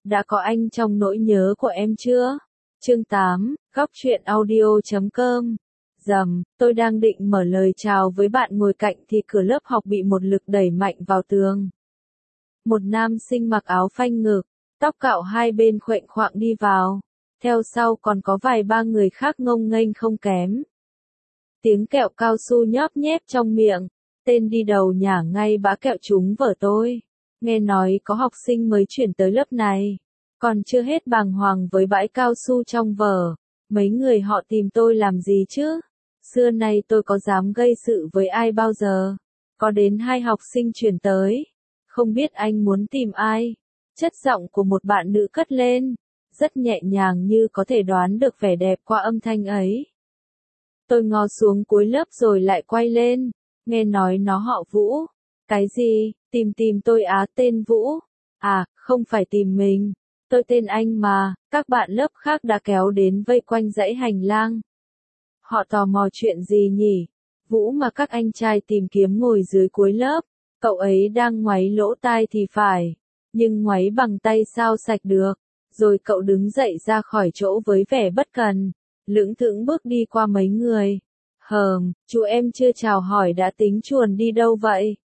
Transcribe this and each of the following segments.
đã có anh trong nỗi nhớ của em chưa? Chương 8, Góc truyện audio.com. Tôi đang định mở lời chào với bạn ngồi cạnh thì cửa lớp học bị một lực đẩy mạnh vào tường. Một nam sinh mặc áo phanh ngực, tóc cạo hai bên khuệnh khoạng đi vào. Theo sau còn có vài ba người khác ngông nghênh không kém. Tiếng kẹo cao su nhóp nhép trong miệng, tên đi đầu nhả ngay bã kẹo trúng vở tôi. Nghe nói có học sinh mới chuyển tới lớp này, còn chưa hết bàng hoàng với bãi cao su trong vở. Mấy người họ tìm tôi làm gì chứ? Xưa nay tôi có dám gây sự với ai bao giờ? Có đến 2 học sinh chuyển tới. Không biết anh muốn tìm ai? Chất giọng của một bạn nữ cất lên, rất nhẹ nhàng như có thể đoán được vẻ đẹp qua âm thanh ấy. Tôi ngó xuống cuối lớp rồi lại quay lên, nghe nói nó họ Vũ. Cái gì? Tìm tôi á? Tên Vũ? À, không phải tìm mình. Tôi tên Anh mà. Các bạn lớp khác đã kéo đến vây quanh dãy hành lang. Họ tò mò chuyện gì nhỉ? Vũ mà các anh trai tìm kiếm ngồi dưới cuối lớp. Cậu ấy đang ngoáy lỗ tai thì phải. Nhưng ngoáy bằng tay sao sạch được. Rồi cậu đứng dậy ra khỏi chỗ với vẻ bất cần. Lững thững bước đi qua mấy người. Chú em chưa chào hỏi đã tính chuồn đi đâu vậy?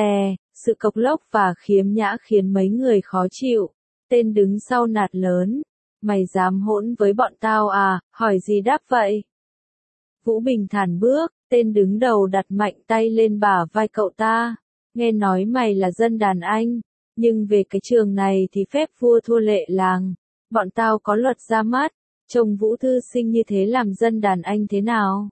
Sự cộc lốc và khiếm nhã khiến mấy người khó chịu. Tên đứng sau nạt lớn. Mày dám hỗn với bọn tao à? Hỏi gì đáp vậy? Vũ bình thản bước, tên đứng đầu đặt mạnh tay lên bả vai cậu ta. Nghe nói mày là dân đàn Anh, nhưng về cái trường này thì phép vua thua lệ làng. Bọn tao có luật ra mắt, trông Vũ thư sinh như thế làm dân đàn Anh thế nào?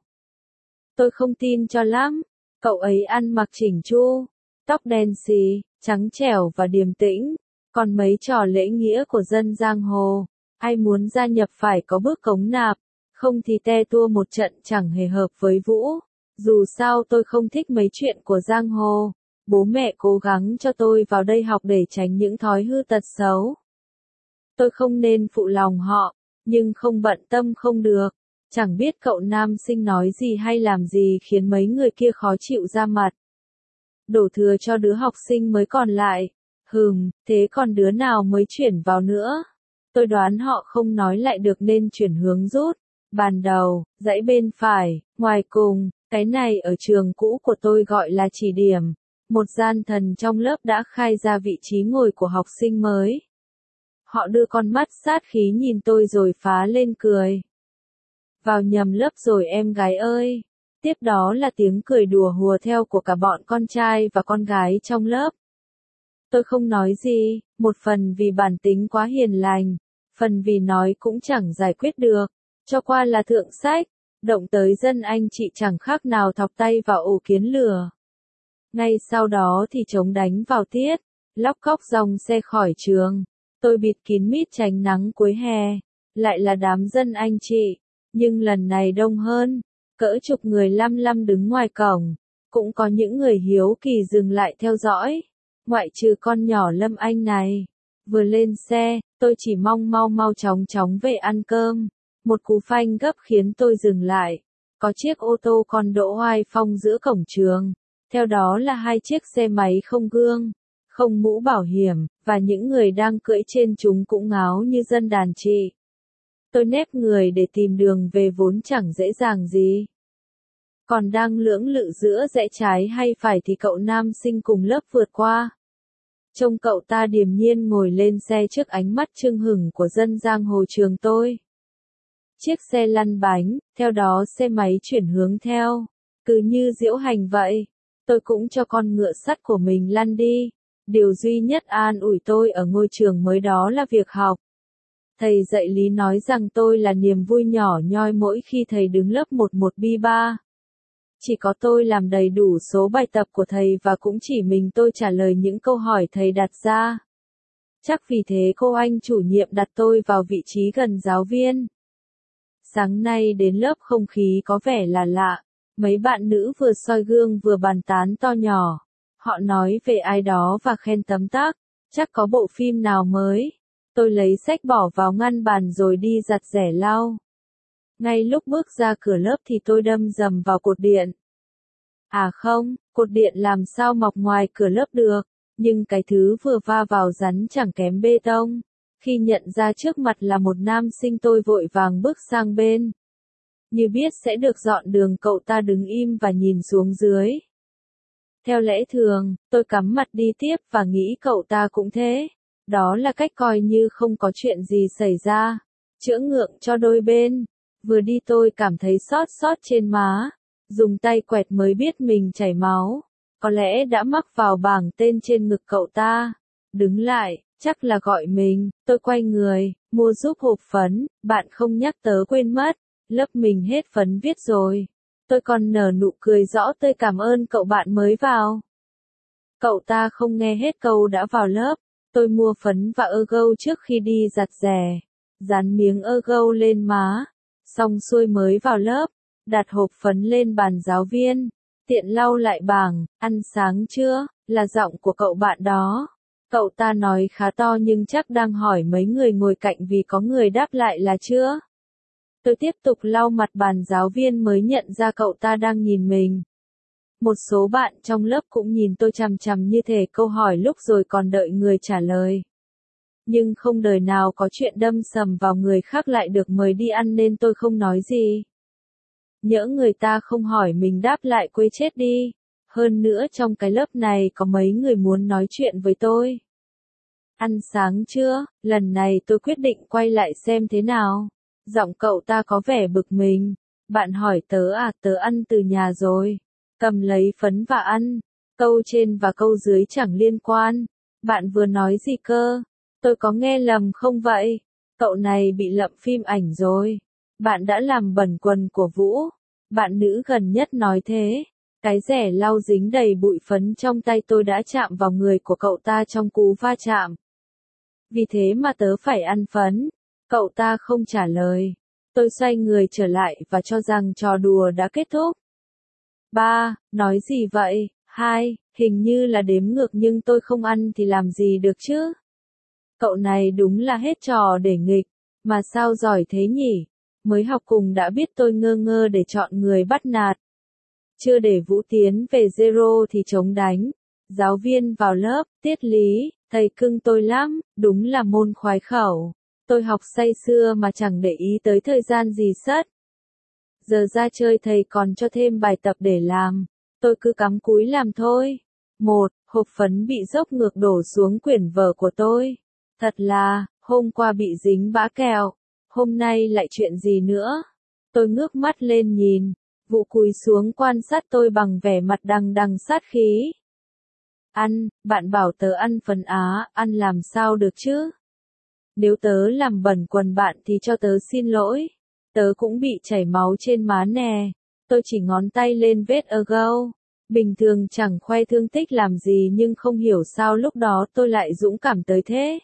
Tôi không tin cho lắm. Cậu ấy ăn mặc chỉnh chu, tóc đen xì, trắng trẻo và điềm tĩnh. Còn mấy trò lễ nghĩa của dân giang hồ, ai muốn gia nhập phải có bước cống nạp, không thì te tua một trận chẳng hề hợp với Vũ. Dù sao tôi không thích mấy chuyện của giang hồ. Bố mẹ cố gắng cho tôi vào đây học để tránh những thói hư tật xấu. Tôi không nên phụ lòng họ, nhưng không bận tâm không được. Chẳng biết cậu nam sinh nói gì hay làm gì khiến mấy người kia khó chịu ra mặt. Đổ thừa cho đứa học sinh mới còn lại. Thế còn đứa nào mới chuyển vào nữa? Tôi đoán họ không nói lại được nên chuyển hướng rút. Bàn đầu, dãy bên phải, ngoài cùng, cái này ở trường cũ của tôi gọi là chỉ điểm. Một gian thần trong lớp đã khai ra vị trí ngồi của học sinh mới. Họ đưa con mắt sát khí nhìn tôi rồi phá lên cười. Vào nhầm lớp rồi em gái ơi. Tiếp đó là tiếng cười đùa hùa theo của cả bọn con trai và con gái trong lớp. Tôi không nói gì, một phần vì bản tính quá hiền lành, phần vì nói cũng chẳng giải quyết được, cho qua là thượng sách, động tới dân anh chị chẳng khác nào thọc tay vào ổ kiến lửa. Ngay sau đó thì chống đánh vào tiết, lóc cóc dòng xe khỏi trường, tôi bịt kín mít tránh nắng cuối hè, lại là đám dân anh chị, nhưng lần này đông hơn, cỡ chục người lăm đứng ngoài cổng, cũng có những người hiếu kỳ dừng lại theo dõi. Ngoại trừ con nhỏ Lâm Anh này. Vừa lên xe, tôi chỉ mong mau chóng về ăn cơm. Một cú phanh gấp khiến tôi dừng lại. Có chiếc ô tô còn đỗ oai phong giữa cổng trường. Theo đó là 2 chiếc xe máy không gương, không mũ bảo hiểm, và những người đang cưỡi trên chúng cũng ngáo như dân đàn chị. Tôi nép người để tìm đường về vốn chẳng dễ dàng gì. Còn đang lưỡng lự giữa rẽ trái hay phải thì cậu nam sinh cùng lớp vượt qua. Trông cậu ta điềm nhiên ngồi lên xe trước ánh mắt chưng hửng của dân giang hồ trường tôi. Chiếc xe lăn bánh, theo đó xe máy chuyển hướng theo. Cứ như diễu hành vậy. Tôi cũng cho con ngựa sắt của mình lăn đi. Điều duy nhất an ủi tôi ở ngôi trường mới đó là việc học. Thầy dạy lý nói rằng tôi là niềm vui nhỏ nhoi mỗi khi thầy đứng lớp 11B3. Chỉ có tôi làm đầy đủ số bài tập của thầy và cũng chỉ mình tôi trả lời những câu hỏi thầy đặt ra. Chắc vì thế cô anh chủ nhiệm đặt tôi vào vị trí gần giáo viên. Sáng nay đến lớp không khí có vẻ là lạ. Mấy bạn nữ vừa soi gương vừa bàn tán to nhỏ. Họ nói về ai đó và khen tấm tắc. Chắc có bộ phim nào mới. Tôi lấy sách bỏ vào ngăn bàn rồi đi giặt rẻ lau. Ngay lúc bước ra cửa lớp thì tôi đâm dầm vào cột điện. À không, cột điện làm sao mọc ngoài cửa lớp được, nhưng cái thứ vừa va vào rắn chẳng kém bê tông. Khi nhận ra trước mặt là một nam sinh tôi vội vàng bước sang bên. Như biết sẽ được dọn đường, cậu ta đứng im và nhìn xuống dưới. Theo lẽ thường, tôi cắm mặt đi tiếp và nghĩ cậu ta cũng thế. Đó là cách coi như không có chuyện gì xảy ra. Chữa ngượng cho đôi bên. Vừa đi tôi cảm thấy xót xót trên má. Dùng tay quẹt mới biết mình chảy máu. Có lẽ đã mắc vào bảng tên trên ngực cậu ta. Đứng lại, chắc là gọi mình. Tôi quay người, mua giúp hộp phấn. Bạn không nhắc tớ quên mất. Lớp mình hết phấn viết rồi. Tôi còn nở nụ cười rõ tươi cảm ơn cậu bạn mới vào. Cậu ta không nghe hết câu đã vào lớp. Tôi mua phấn và Ergo trước khi đi giặt rẻ. Dán miếng Ergo lên má. Xong xuôi mới vào lớp. Đặt hộp phấn lên bàn giáo viên. Tiện lau lại bảng, ăn sáng chưa, là giọng của cậu bạn đó. Cậu ta nói khá to nhưng chắc đang hỏi mấy người ngồi cạnh vì có người đáp lại là chưa. Tôi tiếp tục lau mặt bàn giáo viên mới nhận ra cậu ta đang nhìn mình. Một số bạn trong lớp cũng nhìn tôi chằm chằm như thể câu hỏi lúc rồi còn đợi người trả lời. Nhưng không đời nào có chuyện đâm sầm vào người khác lại được mời đi ăn nên tôi không nói gì. Nhỡ người ta không hỏi mình đáp lại quê chết đi. Hơn nữa trong cái lớp này có mấy người muốn nói chuyện với tôi. Ăn sáng chưa? Lần này tôi quyết định quay lại xem thế nào. Giọng cậu ta có vẻ bực mình. Bạn hỏi tớ à, tớ ăn từ nhà rồi. Cầm lấy phấn và ăn. Câu trên và câu dưới chẳng liên quan. Bạn vừa nói gì cơ? Tôi có nghe lầm không vậy? Cậu này bị lậm phim ảnh rồi. Bạn đã làm bẩn quần của Vũ. Bạn nữ gần nhất nói thế. Cái rẻ lau dính đầy bụi phấn trong tay tôi đã chạm vào người của cậu ta trong cú va chạm. Vì thế mà tớ phải ăn phấn. Cậu ta không trả lời. Tôi xoay người trở lại và cho rằng trò đùa đã kết thúc. 3. Nói gì vậy? 2. Hình như là đếm ngược nhưng tôi không ăn thì làm gì được chứ? Cậu này đúng là hết trò để nghịch. Mà sao giỏi thế nhỉ? Mới học cùng đã biết tôi ngơ ngơ để chọn người bắt nạt. Chưa để Vũ tiến về zero thì chống đánh. Giáo viên vào lớp, tiết lý, thầy cưng tôi lắm, đúng là môn khoái khẩu. Tôi học say sưa mà chẳng để ý tới thời gian gì sất. Giờ ra chơi thầy còn cho thêm bài tập để làm. Tôi cứ cắm cúi làm thôi. 1. Hộp phấn bị dốc ngược đổ xuống quyển vở của tôi. Thật là, hôm qua bị dính bã kẹo. Hôm nay lại chuyện gì nữa? Tôi ngước mắt lên nhìn. Vũ cúi xuống quan sát tôi bằng vẻ mặt đằng đằng sát khí. Ăn, bạn bảo tớ ăn phấn á, ăn làm sao được chứ? Nếu tớ làm bẩn quần bạn thì cho tớ xin lỗi. Tớ cũng bị chảy máu trên má nè. Tôi chỉ ngón tay lên vết Ergo. Bình thường chẳng khoe thương tích làm gì nhưng không hiểu sao lúc đó tôi lại dũng cảm tới thế.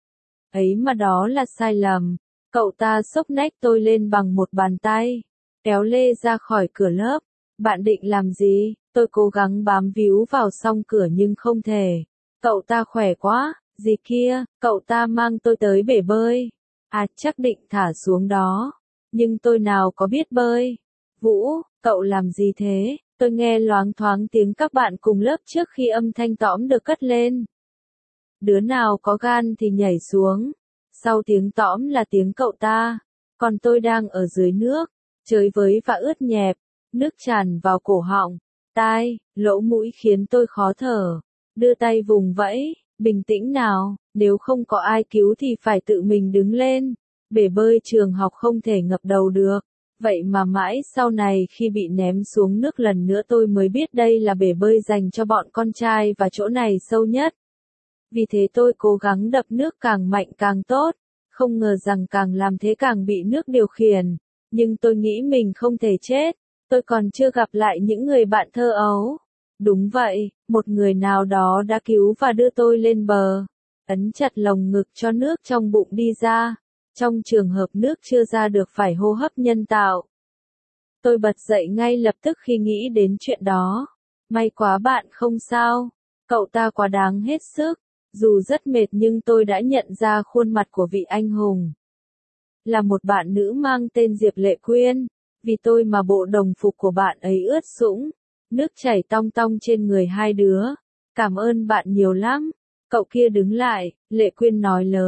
Ấy mà đó là sai lầm. Cậu ta xốc nách tôi lên bằng một bàn tay. Kéo lê ra khỏi cửa lớp. Bạn định làm gì? Tôi cố gắng bám víu vào song cửa nhưng không thể. Cậu ta khỏe quá. Gì kia? Cậu ta mang tôi tới bể bơi. À chắc định thả xuống đó. Nhưng tôi nào có biết bơi. Vũ, cậu làm gì thế? Tôi nghe loáng thoáng tiếng các bạn cùng lớp trước khi âm thanh tõm được cất lên. Đứa nào có gan thì nhảy xuống. Sau tiếng tõm là tiếng cậu ta. Còn tôi đang ở dưới nước. Chơi với và ướt nhẹp. Nước tràn vào cổ họng, tai, lỗ mũi khiến tôi khó thở. Đưa tay vùng vẫy. Bình tĩnh nào, nếu không có ai cứu thì phải tự mình đứng lên. Bể bơi trường học không thể ngập đầu được. Vậy mà mãi sau này khi bị ném xuống nước lần nữa tôi mới biết đây là bể bơi dành cho bọn con trai và chỗ này sâu nhất. Vì thế tôi cố gắng đập nước càng mạnh càng tốt. Không ngờ rằng càng làm thế càng bị nước điều khiển. Nhưng tôi nghĩ mình không thể chết. Tôi còn chưa gặp lại những người bạn thơ ấu. Đúng vậy, một người nào đó đã cứu và đưa tôi lên bờ. Ấn chặt lồng ngực cho nước trong bụng đi ra. Trong trường hợp nước chưa ra được phải hô hấp nhân tạo. Tôi bật dậy ngay lập tức khi nghĩ đến chuyện đó. May quá bạn không sao. Cậu ta quá đáng hết sức. Dù rất mệt nhưng tôi đã nhận ra khuôn mặt của vị anh hùng. Là một bạn nữ mang tên Diệp Lệ Quyên. Vì tôi mà bộ đồng phục của bạn ấy ướt sũng. Nước chảy tong tong trên người hai đứa. Cảm ơn bạn nhiều lắm. Cậu kia đứng lại, Lệ Quyên nói lớn,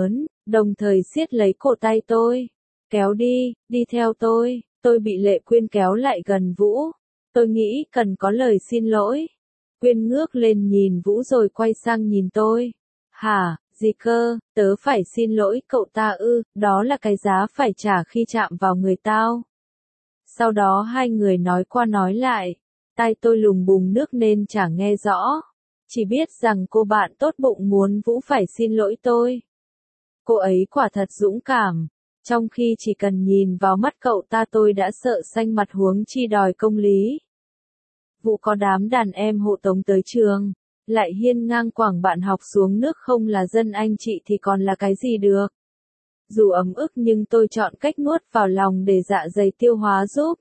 đồng thời siết lấy cổ tay tôi. Kéo đi, đi theo tôi bị Lệ Quyên kéo lại gần Vũ. Tôi nghĩ cần có lời xin lỗi. Quyên ngước lên nhìn Vũ rồi quay sang nhìn tôi. Hả, gì cơ, tớ phải xin lỗi cậu ta ư, đó là cái giá phải trả khi chạm vào người tao. Sau đó hai người nói qua nói lại, tai tôi lùng bùng nước nên chẳng nghe rõ. Chỉ biết rằng cô bạn tốt bụng muốn Vũ phải xin lỗi tôi. Cô ấy quả thật dũng cảm, trong khi chỉ cần nhìn vào mắt cậu ta tôi đã sợ xanh mặt huống chi đòi công lý. Vũ có đám đàn em hộ tống tới trường, lại hiên ngang quảng bạn học xuống nước không là dân anh chị thì còn là cái gì được. Dù ấm ức nhưng tôi chọn cách nuốt vào lòng để dạ dày tiêu hóa giúp.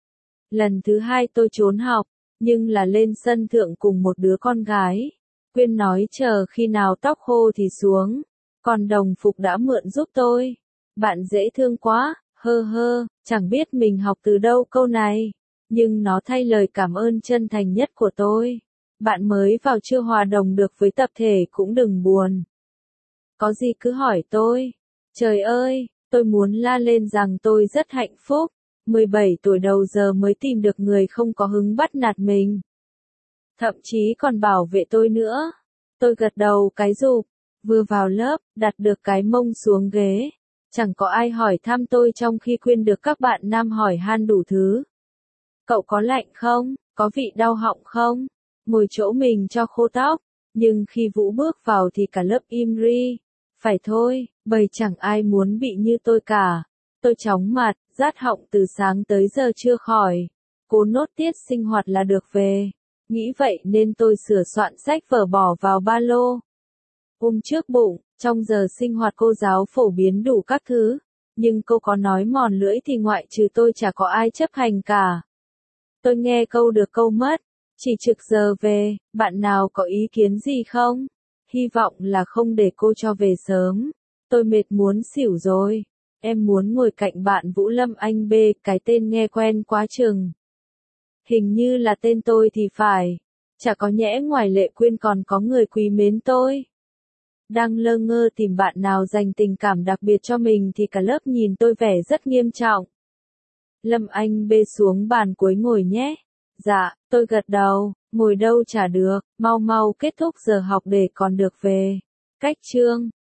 Lần thứ hai tôi trốn học, nhưng là lên sân thượng cùng một đứa con gái. Quyên nói chờ khi nào tóc khô thì xuống, còn đồng phục đã mượn giúp tôi. Bạn dễ thương quá, hơ hơ, chẳng biết mình học từ đâu câu này, nhưng nó thay lời cảm ơn chân thành nhất của tôi. Bạn mới vào chưa hòa đồng được với tập thể cũng đừng buồn. Có gì cứ hỏi tôi. Trời ơi, tôi muốn la lên rằng tôi rất hạnh phúc. 17 tuổi đầu giờ mới tìm được người không có hứng bắt nạt mình. Thậm chí còn bảo vệ tôi nữa. Tôi gật đầu cái rụp, vừa vào lớp, đặt được cái mông xuống ghế. Chẳng có ai hỏi thăm tôi trong khi Quyên được các bạn nam hỏi han đủ thứ. Cậu có lạnh không? Có vị đau họng không? Ngồi chỗ mình cho khô tóc. Nhưng khi Vũ bước vào thì cả lớp im ri. Phải thôi, bầy chẳng ai muốn bị như tôi cả. Tôi chóng mặt, rát họng từ sáng tới giờ chưa khỏi. Cố nốt tiết sinh hoạt là được về. Nghĩ vậy nên tôi sửa soạn sách vở bỏ vào ba lô. Ôm trước bụng, trong giờ sinh hoạt cô giáo phổ biến đủ các thứ. Nhưng cô có nói mòn lưỡi thì ngoại trừ tôi chả có ai chấp hành cả. Tôi nghe câu được câu mất. Chỉ trực giờ về, bạn nào có ý kiến gì không? Hy vọng là không để cô cho về sớm. Tôi mệt muốn xỉu rồi. Em muốn ngồi cạnh bạn Vũ Lâm Anh B, cái tên nghe quen quá chừng. Hình như là tên tôi thì phải. Chả có nhẽ ngoài Lệ Quyên còn có người quý mến tôi. Đang lơ ngơ tìm bạn nào dành tình cảm đặc biệt cho mình thì cả lớp nhìn tôi vẻ rất nghiêm trọng. Lâm Anh B xuống bàn cuối ngồi nhé. Dạ, tôi gật đầu, ngồi đâu chả được, mau mau kết thúc giờ học để còn được về. Cách chương